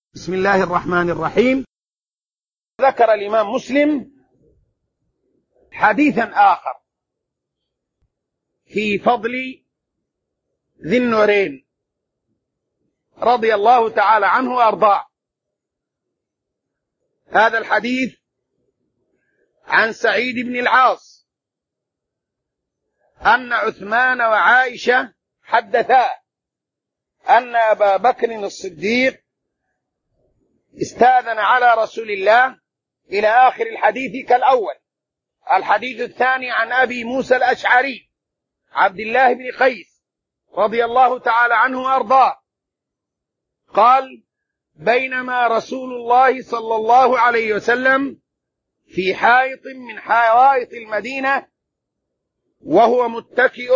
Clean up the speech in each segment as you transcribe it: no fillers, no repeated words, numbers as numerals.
بسم الله الرحمن الرحيم. ذكر الإمام مسلم حديثا آخر في فضل ذي النورين رضي الله تعالى عنه وأرضاه. هذا الحديث عن سعيد بن العاص أن عثمان وعائشة حدثا أن أبا بكر الصديق استاذن على رسول الله إلى آخر الحديث كالأول. الحديث الثاني عن أبي موسى الأشعري عبد الله بن قيس رضي الله تعالى عنه وأرضاه قال: بينما رسول الله صلى الله عليه وسلم في حائط من حوائط المدينة وهو متكئ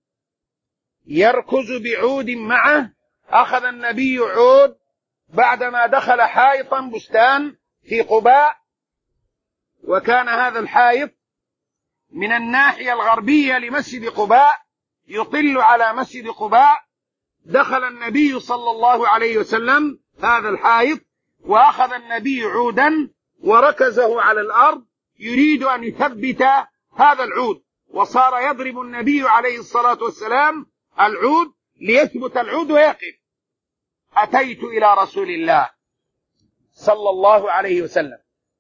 يركز بعود معه، أخذ النبي عود بعدما دخل حائطا بستان في قباء، وكان هذا الحائط من الناحية الغربية لمسجد قباء يطل على مسجد قباء. دخل النبي صلى الله عليه وسلم هذا الحائط وأخذ النبي عودا وركزه على الأرض يريد أن يثبت هذا العود، وصار يضرب النبي عليه الصلاة والسلام العود ليثبت العود ويقف. أتيت إلى رسول الله صلى الله عليه وسلم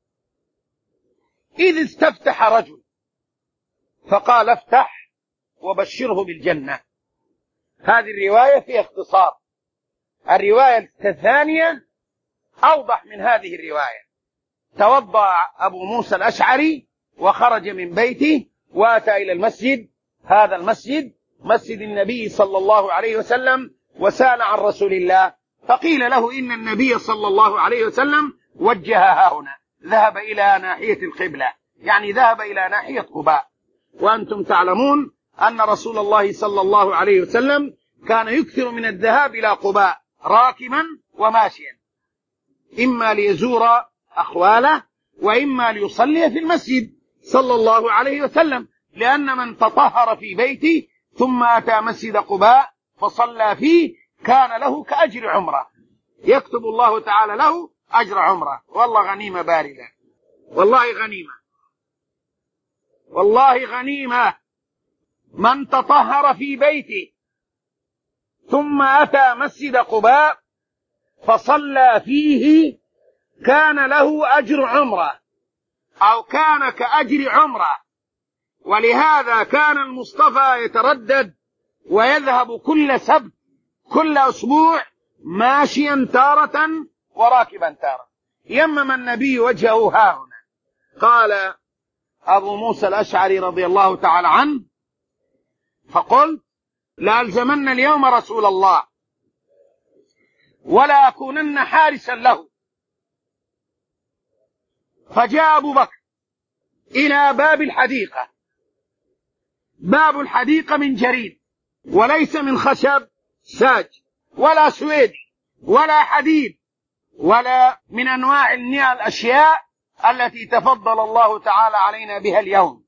إذ استفتح رجل فقال: افتح وبشره بالجنة. هذه الرواية في اختصار. الرواية الثانية أوضح من هذه الرواية. توضأ أبو موسى الأشعري وخرج من بيته وأتى إلى المسجد، هذا المسجد مسجد النبي صلى الله عليه وسلم، وسأل عن رسول الله، فقيل له إن النبي صلى الله عليه وسلم وجه ها هنا، ذهب إلى ناحية القبلة، يعني ذهب إلى ناحية قباء. وأنتم تعلمون أن رسول الله صلى الله عليه وسلم كان يكثر من الذهاب إلى قباء راكبا وماشيا، إما ليزور أخواله وإما ليصلي في المسجد صلى الله عليه وسلم، لأن من تطهر في بيته ثم أتى مسجد قباء فصلى فيه كان له كأجر عمره، يكتب الله تعالى له أجر عمره. والله غنيمة باردة، والله غنيمة، والله غنيمة. من تطهر في بيته ثم أتى مسجد قباء فصلى فيه كان له أجر عمره، أو كان كأجر عمره. ولهذا كان المصطفى يتردد ويذهب كل سبت كل أسبوع ماشيا تارة وراكبا تارة. يمم النبي وجهه ها هنا. قال أبو موسى الأشعري رضي الله تعالى عنه: فقلت: لألزمن اليوم رسول الله ولا أكونن حارسا له. فجاء أبو بكر إلى باب الحديقة. باب الحديقة من جريد وليس من خشب ساج ولا سويدي ولا حديد ولا من أنواع الأشياء التي تفضل الله تعالى علينا بها اليوم.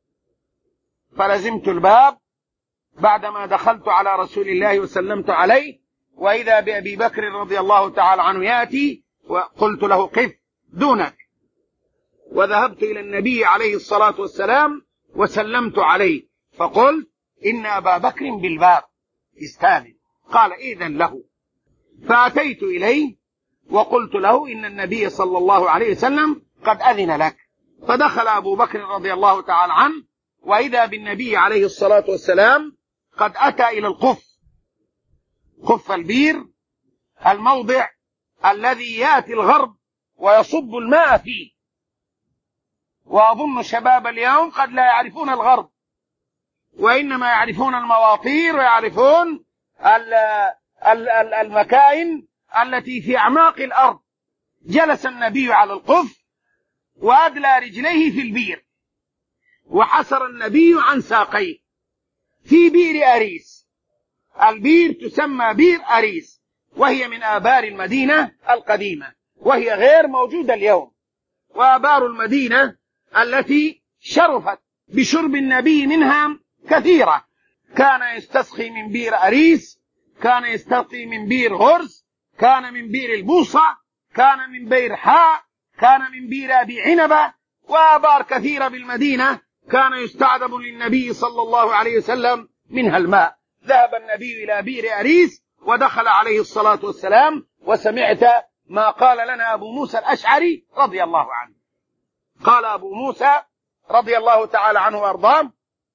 فلزمت الباب بعدما دخلت على رسول الله وسلمت عليه، وإذا بأبي بكر رضي الله تعالى عنه يأتي، وقلت له: قف دونك. وذهبت إلى النبي عليه الصلاة والسلام وسلمت عليه، فقلت: إن أبا بكر بالباب استاذن. قال: إذن له. فأتيت إليه وقلت له: إن النبي صلى الله عليه وسلم قد أذن لك. فدخل أبو بكر رضي الله تعالى عنه، وإذا بالنبي عليه الصلاة والسلام قد أتى إلى القف، قف البير، الموضع الذي يأتي الغرب ويصب الماء فيه. وأظن شباب اليوم قد لا يعرفون الغرب، وإنما يعرفون المواطير ويعرفون المكائن التي في أعماق الأرض. جلس النبي على القف وأدلى رجليه في البير، وحسر النبي عن ساقيه في بئر أريس. البير تسمى بئر أريس، وهي من آبار المدينة القديمة، وهي غير موجودة اليوم. وآبار المدينة التي شرفت بشرب النبي منها كثيرة. كان يستسقي من بئر أريس، كان يستسقي من بئر غرس، كان من بئر البوصة، كان من بئر حاء، كان من بئر أبي عنبة، وآبار كثيرة بالمدينة كان يستعذب للنبي صلى الله عليه وسلم منها الماء. ذهب النبي إلى بئر أريس ودخل عليه الصلاة والسلام، وسمعت ما قال لنا أبو موسى الأشعري رضي الله عنه. قال أبو موسى رضي الله تعالى عنه وأرضاه: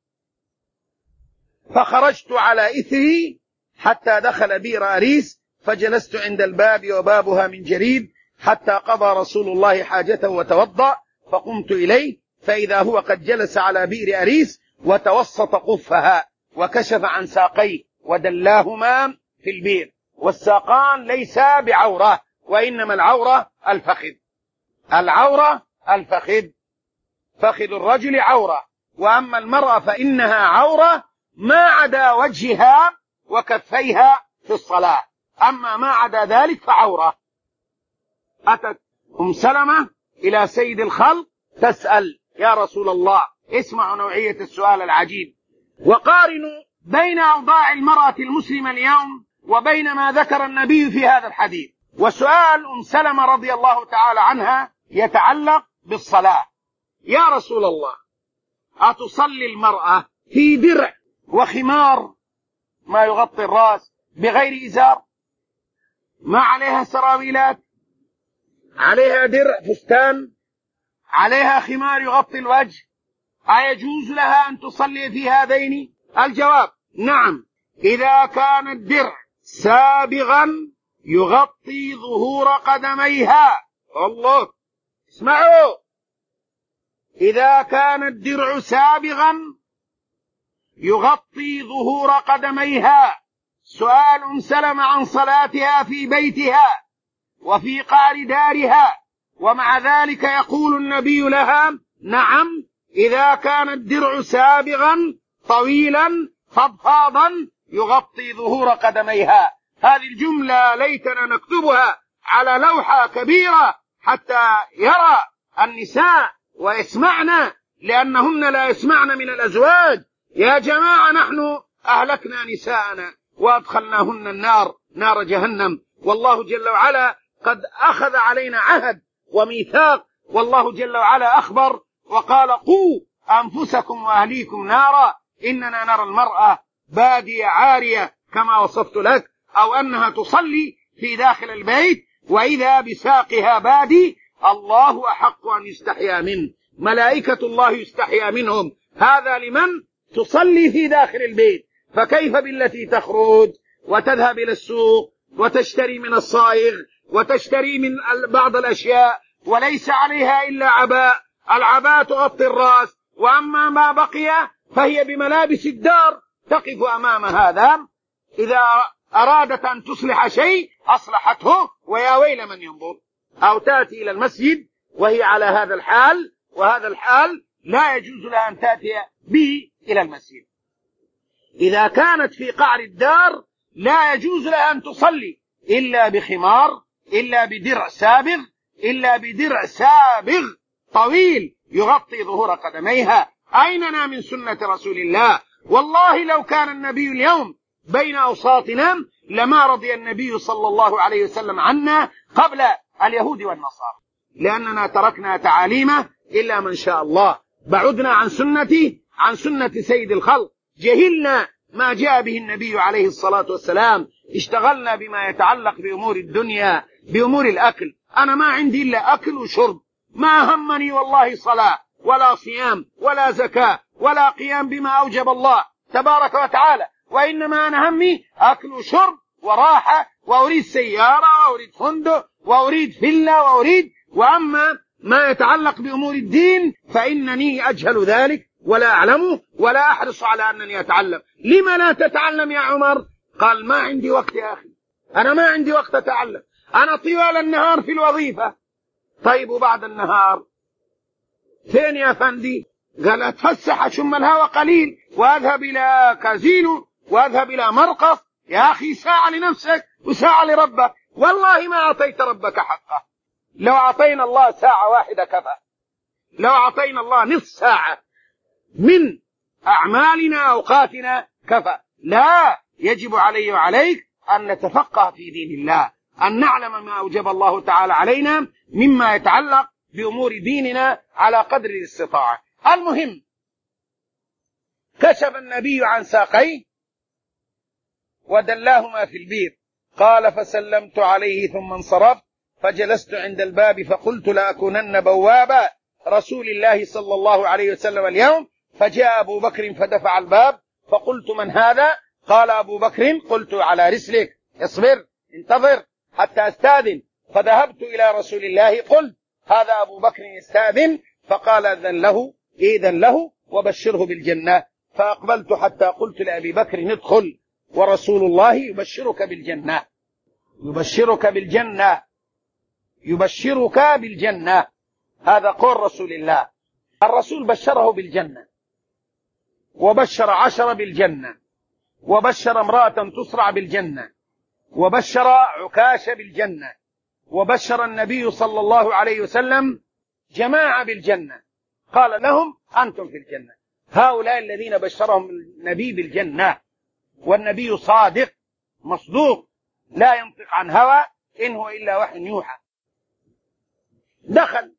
فخرجت على إثره حتى دخل بئر أريس، فجلست عند الباب وبابها من جريد، حتى قضى رسول الله حاجته وتوضأ، فقمت إليه فإذا هو قد جلس على بئر أريس وتوسط قفها وكشف عن ساقيه ودلاهما في البئر. والساقان ليس بعورة، وإنما العورة الفخذ. العورة الفخذ، فخذ الرجل عورة، وأما المرأة فإنها عورة ما عدا وجهها وكفيها في الصلاة، أما ما عدا ذلك فعورة. أتت أم سلمة إلى سيد الخلق تسأل: يا رسول الله، اسمعوا نوعية السؤال العجيب، وقارنوا بين أوضاع المرأة المسلمة اليوم وبين ما ذكر النبي في هذا الحديث. وسؤال أم سلمة رضي الله تعالى عنها يتعلق بالصلاة: يا رسول الله، أتصلي المرأة في درع وخمار ما يغطي الرأس بغير إزار، ما عليها سراويلات، عليها درع فستان، عليها خمار يغطي الوجه، أيجوز لها أن تصلي في هذين؟ الجواب: نعم، إذا كان الدرع سابغا يغطي ظهور قدميها. الله، اسمعوا، إذا كان الدرع سابغا يغطي ظهور قدميها. سؤال أم سلمة عن صلاتها في بيتها وفي قعر دارها، ومع ذلك يقول النبي لها: نعم، إذا كان الدرع سابغا طويلا فضفاضا يغطي ظهور قدميها. هذه الجملة ليتنا نكتبها على لوحة كبيرة حتى يرى النساء ويسمعن، لأنهن لا يسمعن من الأزواج. يا جماعة، نحن أهلكنا نساءنا وأدخلناهن النار، نار جهنم، والله جل وعلا قد أخذ علينا عهد وميثاق، والله جل وعلا أخبر وقال: قوا أنفسكم وأهليكم نارا، إننا نرى المرأة بادية عارية كما وصفت لك، أو أنها تصلي في داخل البيت وإذا بساقها بادي. الله أحق أن يستحيا منه، ملائكة الله يستحيا منهم. هذا لمن تصلي في داخل البيت، فكيف بالتي تخرج وتذهب إلى السوق وتشتري من الصائغ وتشتري من بعض الأشياء وليس عليها إلا عباء، العباء تغطي الرأس، وأما ما بقي فهي بملابس الدار تقف أمام هذا. إذا أرادت أن تصلح شيء أصلحته، ويا ويل من ينظر. أو تأتي إلى المسجد وهي على هذا الحال، وهذا الحال لا يجوز لها أن تأتي به إلى المسجد. إذا كانت في قعر الدار لا يجوز لها أن تصلي إلا بخمار، إلا بدرع سابغ، إلا بدرع سابغ طويل يغطي ظهور قدميها. أيننا من سنة رسول الله؟ والله لو كان النبي اليوم بين أوساطنا لما رضي النبي صلى الله عليه وسلم عنا قبل اليهود والنصارى، لأننا تركنا تعاليمه إلا من شاء الله، بعدنا عن سنة سيد الخلق، جهلنا ما جاء به النبي عليه الصلاة والسلام، اشتغلنا بما يتعلق بأمور الدنيا، بأمور الأكل. أنا ما عندي إلا أكل وشرب، ما همني والله صلاة ولا صيام ولا زكاة ولا قيام بما أوجب الله تبارك وتعالى، وإنما أنا همي أكل وشرب وراحة، وأريد سيارة وأريد فندق وأريد فيلا وأما ما يتعلق بأمور الدين فإنني أجهل ذلك ولا أعلمه ولا أحرص على أنني أتعلم. لما لا تتعلم يا عمر؟ قال: ما عندي وقت يا أخي، أنا ما عندي وقت أتعلم، أنا طوال النهار في الوظيفة. طيب وبعد النهار فين يا فندي؟ قال: أتفسح أشم الهواء قليل وأذهب إلى كازينو وأذهب إلى مرقص. يا أخي، ساعة لنفسك وساعة لربك، والله ما أعطيت ربك حقه. لو أعطينا الله ساعة واحدة كفى، لو أعطينا الله نصف ساعة من أعمالنا أوقاتنا كفى. لا، يجب علي وعليك أن نتفقه في دين الله، أن نعلم ما أوجب الله تعالى علينا مما يتعلق بأمور ديننا على قدر الاستطاعة. المهم، كشف النبي عن ساقيه ودلاهما في البير. قال: فسلمت عليه ثم انصرفت فجلست عند الباب فقلت لأكونن بوابا رسول الله صلى الله عليه وسلم اليوم. فجاء أبو بكر فدفع الباب فقلت: من هذا؟ قال أبو بكر: قلت: على رسلك، اصبر انتظر حتى استاذن. فذهبت إلى رسول الله قلت: هذا أبو بكر يستاذن. فقال: إذن له وبشره بالجنة. فأقبلت حتى قلت لأبي بكر: ادخل ورسول الله يبشرك بالجنة، يبشرك بالجنة، يبشرك بالجنة. هذا قول رسول الله. الرسول بشره بالجنة، وبشر 10 بالجنة، وبشر امرأة تصرع بالجنة، وبشر عكاش بالجنة، وبشر النبي صلى الله عليه وسلم جماعة بالجنة. قال لهم: أنتم في الجنة. هؤلاء الذين بشرهم النبي بالجنة، والنبي صادق مصدوق لا ينطق عن هوى، إن هو إلا وحي يوحى. دخل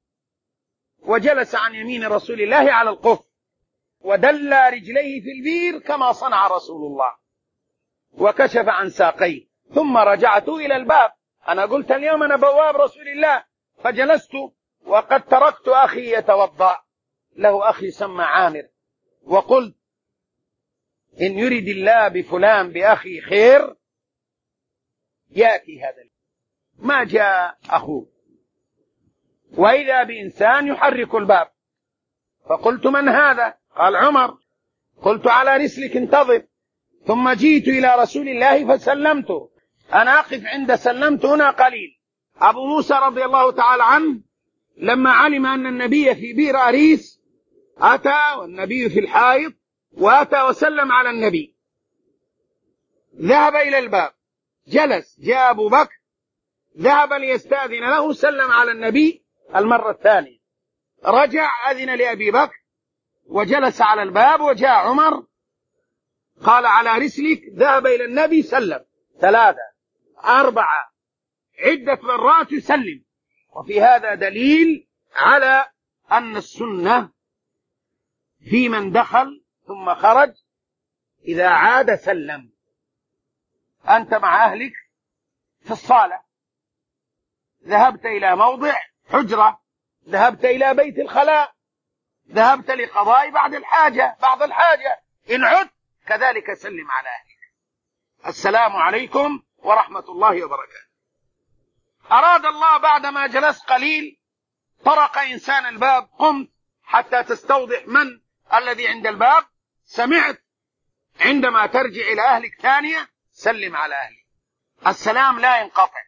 وجلس عن يمين رسول الله على القف، ودل رجليه في البير كما صنع رسول الله، وكشف عن ساقيه. ثم رجعت إلى الباب. أنا قلت اليوم أنا بواب رسول الله، فجلست وقد تركت أخي يتوضأ، له أخي سمى عامر، وقلت: إن يريد الله بفلان بأخي خير يأتي هذا. ما جاء أخوه، وإذا بإنسان يحرك الباب. فقلت: من هذا؟ قال: عمر. قلت: على رسلك انتظر. ثم جئت إلى رسول الله فسلمت. أنا أقف عند سلمت هنا قليل. أبو موسى رضي الله تعالى عنه لما علم أن النبي في بئر أريس أتى، والنبي في الحائط، وأتى وسلم على النبي. ذهب إلى الباب، جلس. جاء أبو بكر، ذهب ليستأذن له، سلم على النبي المرة الثانية، رجع أذن لأبي بكر وجلس على الباب. وجاء عمر قال: على رسلك. ذهب إلى النبي، سلم 3 4 عدة مرات يسلم. وفي هذا دليل على أن السنة في من دخل ثم خرج إذا عاد سلم. أنت مع أهلك في الصالة، ذهبت إلى موضع حجرة، ذهبت إلى بيت الخلاء، ذهبت لقضاء بعض الحاجة، إن عدت كذلك سلم على أهلك: السلام عليكم ورحمة الله وبركاته. أراد الله بعدما جلس قليل طرق إنسان الباب، قمت حتى تستوضح من الذي عند الباب. سمعت: عندما ترجع إلى أهلك ثانية سلم على أهلك. السلام لا ينقطع،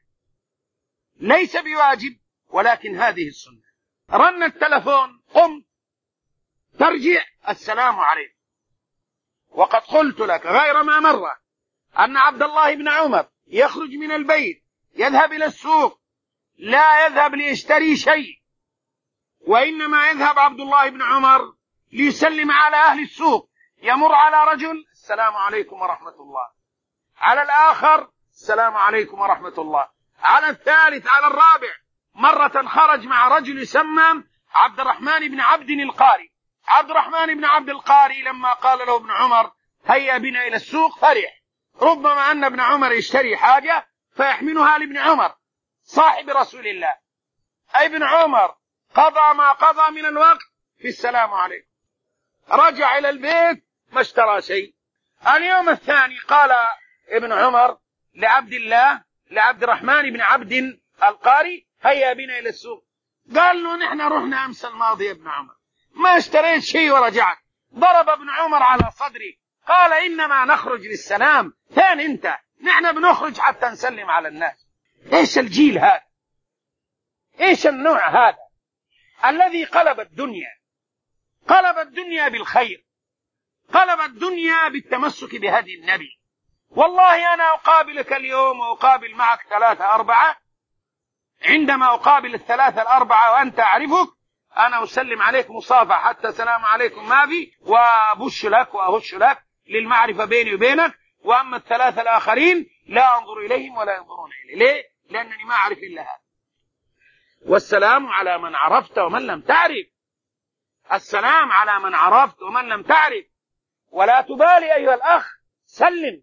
ليس بواجب، ولكن هذه السنة. رن التلفون، قمت ترجع: السلام عليكم. وقد قلت لك غير ما مرة أن عبد الله بن عمر يخرج من البيت يذهب إلى السوق، لا يذهب ليشتري شيء، وإنما يذهب عبد الله بن عمر ليسلم على أهل السوق. يمر على رجل: السلام عليكم ورحمة الله. على الآخر: السلام عليكم ورحمة الله. على الثالث، على الرابع. مرة خرج مع رجل يسمى عبد الرحمن بن عبد القاري. عبد الرحمن بن عبد القاري لما قال له ابن عمر: هيا بنا إلى السوق، فرح. ربما أن ابن عمر يشتري حاجة فيحملها لابن عمر صاحب رسول الله. أي ابن عمر قضى ما قضى من الوقت في السلام عليكم، رجع إلى البيت ما اشترى شيء. اليوم الثاني قال ابن عمر لعبد الرحمن بن عبد القاري: هيا بنا إلى السوق. قال له: نحن رحنا أمس الماضي يا ابن عمر، ما اشتريت شيء ورجعت. ضرب ابن عمر على صدري، قال: إنما نخرج للسلام، ثاني أنت، نحن بنخرج حتى نسلم على الناس. إيش الجيل هذا؟ إيش النوع هذا الذي قلب الدنيا بالخير، قلب الدنيا بالتمسك بهدي النبي. والله أنا أقابلك اليوم وأقابل معك 3 4. عندما أقابل 3 4 وأنت أعرفك، أنا أسلم عليك مصافحة، حتى سلام عليكم ما في، وأبش لك وأهش لك للمعرفة بيني وبينك، وأما الثلاثة الآخرين لا أنظر إليهم ولا ينظرون إلي. ليه؟ لأنني ما أعرف إلا هذا. والسلام على من عرفت ومن لم تعرف. السلام على من عرفت ومن لم تعرف. ولا تبالي أيها الأخ، سلم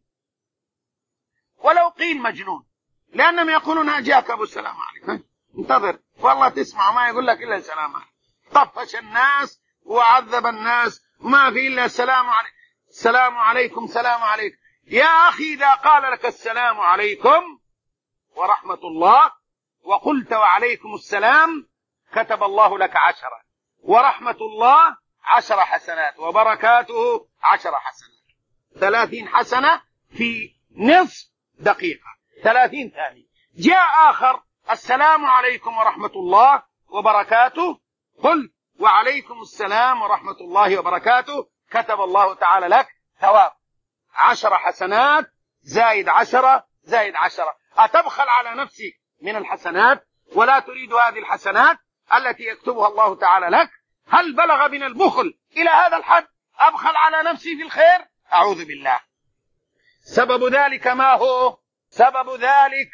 ولو قيل مجنون، لأنهم يقولون جاءك أبو السلام عليكم، انتظر والله تسمع ما يقول لك إلا السلام عليكم. طفش الناس وعذب الناس وما في إلا السلام عليكم، السلام عليكم، سلام عليكم. يا أخي إذا قال لك السلام عليكم ورحمة الله وقلت وعليكم السلام كتب الله لك 10، ورحمة الله 10 حسنات، وبركاته 10 حسنات، 30 حسنة في نصف دقيقة، 30 ثانية. جاء آخر السلام عليكم ورحمة الله وبركاته، قل وعليكم السلام ورحمة الله وبركاته، كتب الله تعالى لك ثواب 10 حسنات زائد 10 زائد 10. أتبخل على نفسك من الحسنات ولا تريد هذه الحسنات التي يكتبها الله تعالى لك؟ هل بلغ من البخل إلى هذا الحد أبخل على نفسي في الخير؟ أعوذ بالله. سبب ذلك ما هو؟ سبب ذلك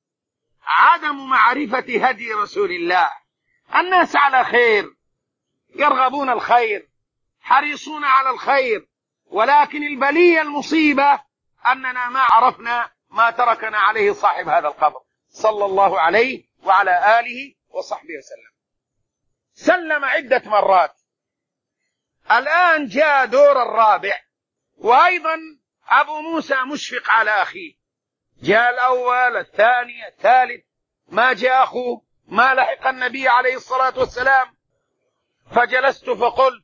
عدم معرفة هدي رسول الله. الناس على خير، يرغبون الخير، حريصون على الخير، ولكن البلية المصيبة أننا ما عرفنا ما تركنا عليه صاحب هذا القبر صلى الله عليه وعلى آله وصحبه وسلم. سلم عدة مرات، الآن جاء دور الرابع، وأيضا أبو موسى مشفق على أخيه، جاء الأول الثاني الثالث، ما جاء أخوه، ما لحق النبي عليه الصلاة والسلام. فجلست فقلت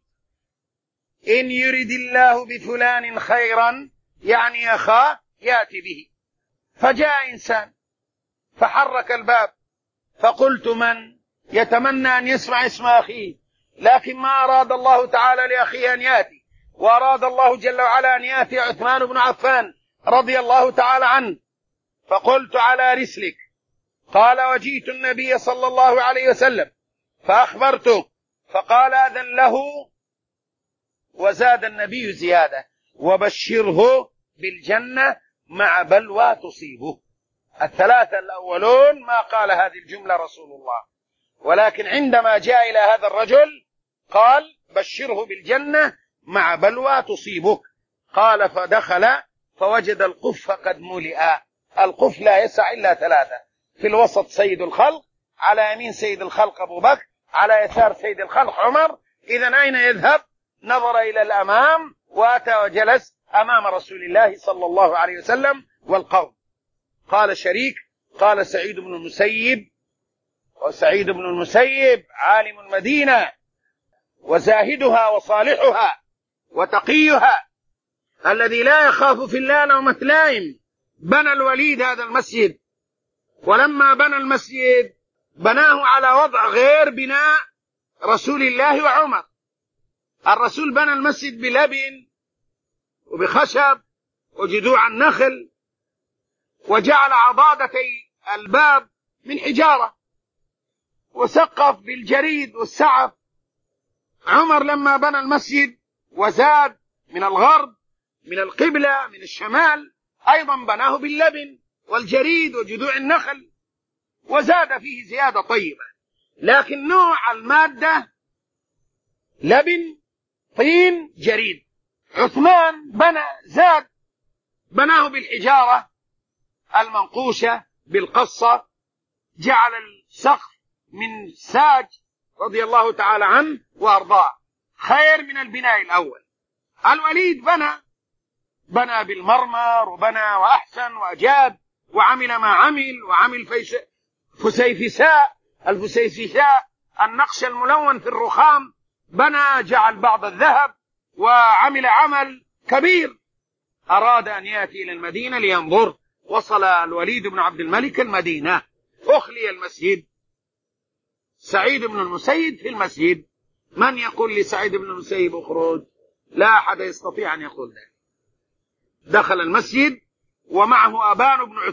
إن يرد الله بفلان خيرا، يعني أخاه، يأتي به. فجاء إنسان فحرك الباب، فقلت من يتمنى أن يسمع اسم أخيه، لكن ما أراد الله تعالى لأخيه أن يأتي، وأراد الله جل وعلا أن يأتي عثمان بن عفان رضي الله تعالى عنه. فقلت على رسلك. قال وجئت النبي صلى الله عليه وسلم فأخبرته، فقال أذن له، وزاد النبي زيادة وبشره بالجنة مع بلوى تصيبه. الثلاثة الأولون ما قال هذه الجملة رسول الله، ولكن عندما جاء إلى هذا الرجل قال بشره بالجنة مع بلوى تصيبك. قال فدخل فوجد القف قد ملئ. القف لا يسع إلا 3، في الوسط سيد الخلق، على يمين سيد الخلق أبو بكر، على يسار سيد الخلق عمر. إذن أين يذهب؟ نظر إلى الأمام وأتى وجلس أمام رسول الله صلى الله عليه وسلم والقوم. قال شريك قال سعيد بن المسيب، وسعيد بن المسيب عالم المدينة وزاهدها وصالحها وتقيها الذي لا يخاف في الله لومة لائم. بنى الوليد هذا المسجد، ولما بنى المسجد بناه على وضع غير بناء رسول الله وعمر. الرسول بنى المسجد بلبن وبخشب وجذوع النخل، وجعل عضادتي الباب من حجارة، وسقف بالجريد والسعف. عمر لما بنى المسجد وزاد من الغرب، من القبلة، من الشمال، أيضا بناه باللبن والجريد وجذوع النخل، وزاد فيه زيادة طيبة، لكن نوع المادة لبن، طين، جريد. عثمان زاد، بناه بالحجارة المنقوشة بالقصة، جعل السقف من ساج رضي الله تعالى عنه وأرضاه، خير من البناء الأول. الوليد بنى بالمرمر، وبنى وأحسن وأجاد، وعمل ما عمل، وعمل الفسيفساء النقش الملون في الرخام، بنى جعل بعض الذهب، وعمل عمل كبير. أراد أن يأتي إلى المدينة لينظر. وصل الوليد بن عبد الملك المدينة، أخلي المسجد، سعيد بن المسيب في المسجد. من يقول لسعيد بن المسيب اخرج؟ لا أحد يستطيع أن يقول ذلك. دخل المسجد ومعه أبان بن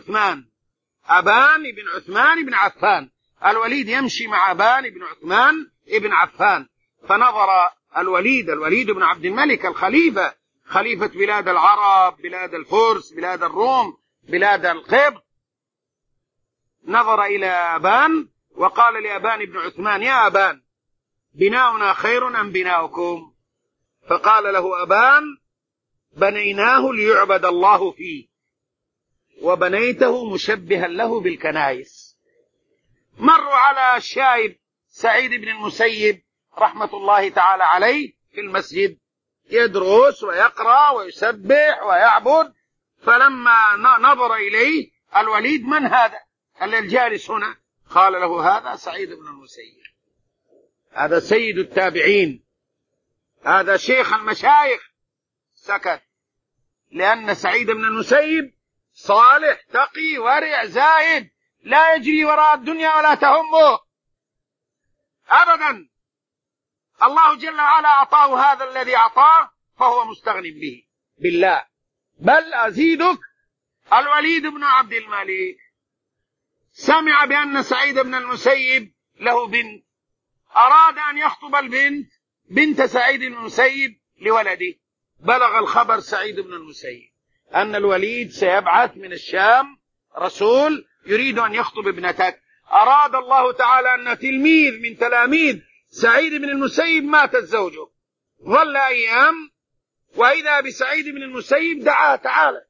عثمان بن عفان. الوليد يمشي مع أبان بن عثمان بن عفان. فنظر الوليد بن عبد الملك الخليفة خليفة بلاد العرب، بلاد الفرس، بلاد الروم، بلاد القبط، نظر إلى أبان وقال لأبان بن عثمان: يا أبان، بناؤنا خير أم بناؤكم؟ فقال له أبان: بنيناه ليعبد الله فيه، وبنيته مشبها له بالكنائس. مروا على الشايب سعيد بن المسيب رحمة الله تعالى عليه في المسجد يدرس ويقرأ ويسبح ويعبد، فلما نظر إليه الوليد: من هذا الجالس هنا؟ قال له: هذا سعيد بن المسيب، هذا سيد التابعين، هذا شيخ المشايخ. سكت، لأن سعيد بن المسيب صالح تقي ورع زاهد، لا يجري وراء الدنيا ولا تهمه أبدا. الله جل وعلا أعطاه هذا الذي أعطاه، فهو مستغن به بالله. بل أزيدك، الوليد بن عبد الملك سمع بأن سعيد بن المسيب له بنت، أراد أن يخطب البنت، بنت سعيد بن المسيب، لولده. بلغ الخبر سعيد بن المسيب أن الوليد سيبعث من الشام رسول يريد أن يخطب ابنتك. أراد الله تعالى أن تلميذ من تلاميذ سعيد بن المسيب ماتت زوجه. ظل أيام وإذا بسعيد بن المسيب دعا: تعالى،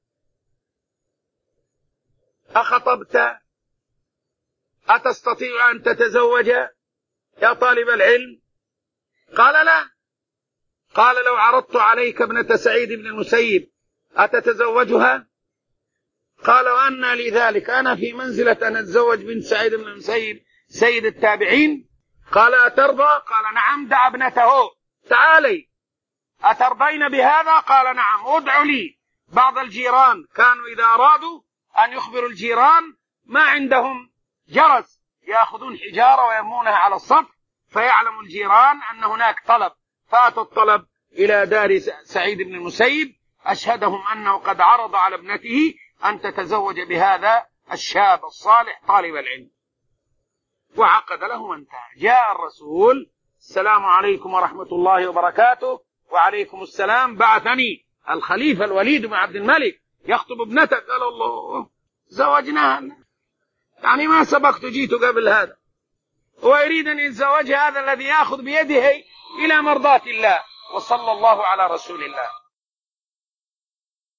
أخطبت؟ أتستطيع أن تتزوج يا طالب العلم؟ قال: لا. قال: لو عرضت عليك ابنة سعيد بن المسيب أتتزوجها؟ قال: وأنى لي ذلك، أنا في منزلة أن أتزوج بنت سعيد بن المسيب سيد التابعين؟ قال: أترضى؟ قال: نعم. دع ابنته، تعالي، أترضين بهذا؟ قال: نعم. ادع لي بعض الجيران، كانوا إذا أرادوا أن يخبروا الجيران ما عندهم جرس، يأخذون حجارة ويرمونها على السطح فيعلم الجيران أن هناك طلب. فأتوا الطلب إلى دار سعيد بن المسيب، أشهدهم أنه قد عرض على ابنته أن تتزوج بهذا الشاب الصالح طالب العلم، وعقد له وانتهى. جاء الرسول: السلام عليكم ورحمة الله وبركاته. وعليكم السلام. بعثني الخليفة الوليد بن عبد الملك يخطب ابنتك. قال: الله، زوجناها، يعني ما سبقت جيت قبل هذا. هو يريد أن يتزوج هذا الذي يأخذ بيده إلى مرضاة الله. وصلى الله على رسول الله.